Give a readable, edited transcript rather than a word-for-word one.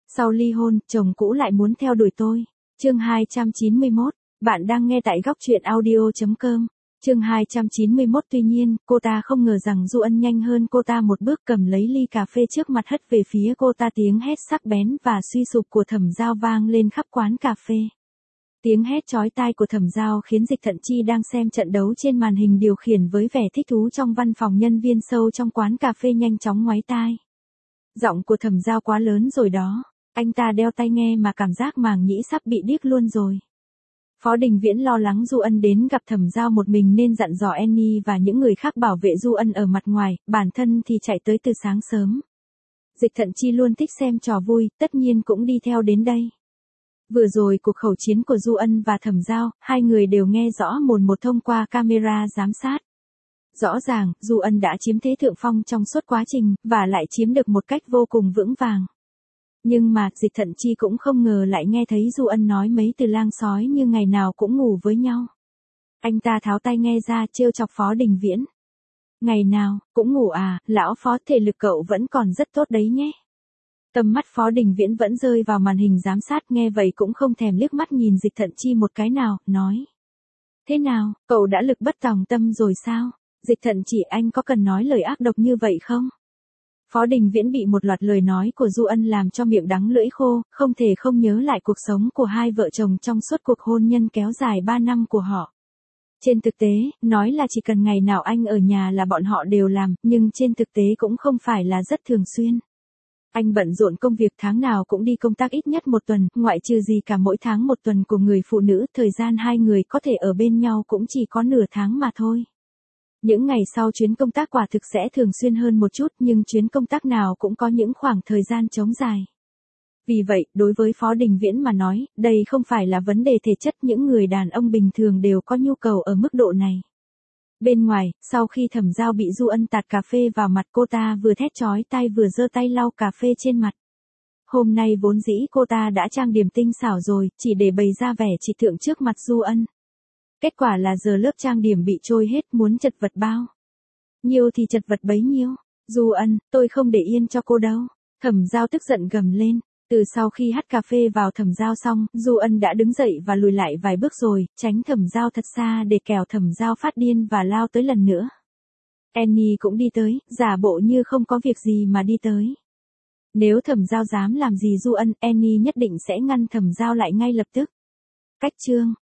Sau ly hôn, chồng cũ lại muốn theo đuổi tôi. Chương 291, bạn đang nghe tại góc truyện audio.com. Chương 291. Tuy nhiên, cô ta không ngờ rằng Du Ân nhanh hơn cô ta một bước, cầm lấy ly cà phê trước mặt hất về phía cô ta. Tiếng hét sắc bén và suy sụp của Thẩm Giao vang lên khắp quán cà phê. Tiếng hét chói tai của Thẩm Giao khiến Dịch Thận Chi đang xem trận đấu trên màn hình điều khiển với vẻ thích thú trong văn phòng nhân viên sâu trong quán cà phê nhanh chóng ngoáy tai. Giọng của Thẩm Giao quá lớn rồi đó. Anh ta đeo tai nghe mà cảm giác màng nhĩ sắp bị điếc luôn rồi. Phó Đình Viễn lo lắng Du Ân đến gặp Thẩm Giao một mình nên dặn dò Annie và những người khác bảo vệ Du Ân ở mặt ngoài, bản thân thì chạy tới từ sáng sớm. Dịch Thận Chi luôn thích xem trò vui, tất nhiên cũng đi theo đến đây. Vừa rồi cuộc khẩu chiến của Du Ân và Thẩm Giao, hai người đều nghe rõ mồn một thông qua camera giám sát. Rõ ràng, Du Ân đã chiếm thế thượng phong trong suốt quá trình, và lại chiếm được một cách vô cùng vững vàng. Nhưng mà, Dịch Thận Chi cũng không ngờ lại nghe thấy Du Ân nói mấy từ lang sói như ngày nào cũng ngủ với nhau. Anh ta tháo tai nghe ra trêu chọc Phó Đình Viễn. Ngày nào, cũng ngủ à, lão Phó, thể lực cậu vẫn còn rất tốt đấy nhé. Tầm mắt Phó Đình Viễn vẫn rơi vào màn hình giám sát, nghe vậy cũng không thèm liếc mắt nhìn Dịch Thận Chi một cái nào, nói. Thế nào, cậu đã lực bất tòng tâm rồi sao? Dịch Thận Chi, anh có cần nói lời ác độc như vậy không? Phó Đình Viễn bị một loạt lời nói của Du Ân làm cho miệng đắng lưỡi khô, không thể không nhớ lại cuộc sống của hai vợ chồng trong suốt cuộc hôn nhân kéo dài 3 năm của họ. Trên thực tế, nói là chỉ cần ngày nào anh ở nhà là bọn họ đều làm, nhưng trên thực tế cũng không phải là rất thường xuyên. Anh bận rộn công việc, tháng nào cũng đi công tác ít nhất một tuần, ngoại trừ gì cả mỗi tháng một tuần của người phụ nữ, thời gian hai người có thể ở bên nhau cũng chỉ có nửa tháng mà thôi. Những ngày sau chuyến công tác quả thực sẽ thường xuyên hơn một chút, nhưng chuyến công tác nào cũng có những khoảng thời gian trống dài. Vì vậy, đối với Phó Đình Viễn mà nói, đây không phải là vấn đề thể chất, những người đàn ông bình thường đều có nhu cầu ở mức độ này. Bên ngoài, sau khi Thẩm Giao bị Du Ân tạt cà phê vào mặt, cô ta vừa thét chói tai vừa giơ tay lau cà phê trên mặt. Hôm nay vốn dĩ cô ta đã trang điểm tinh xảo rồi, chỉ để bày ra vẻ trịch thượng trước mặt Du Ân. Kết quả là giờ lớp trang điểm bị trôi hết, muốn chật vật bao nhiêu thì chật vật bấy nhiêu. Du Ân, tôi không để yên cho cô đâu. Thẩm Giao tức giận gầm lên. Từ sau khi hắt cà phê vào Thẩm Giao xong, Du Ân đã đứng dậy và lùi lại vài bước rồi, tránh Thẩm Giao thật xa để kẻo Thẩm Giao phát điên và lao tới lần nữa. Annie cũng đi tới, giả bộ như không có việc gì mà đi tới. Nếu Thẩm Giao dám làm gì Du Ân, Annie nhất định sẽ ngăn Thẩm Giao lại ngay lập tức. Cách chương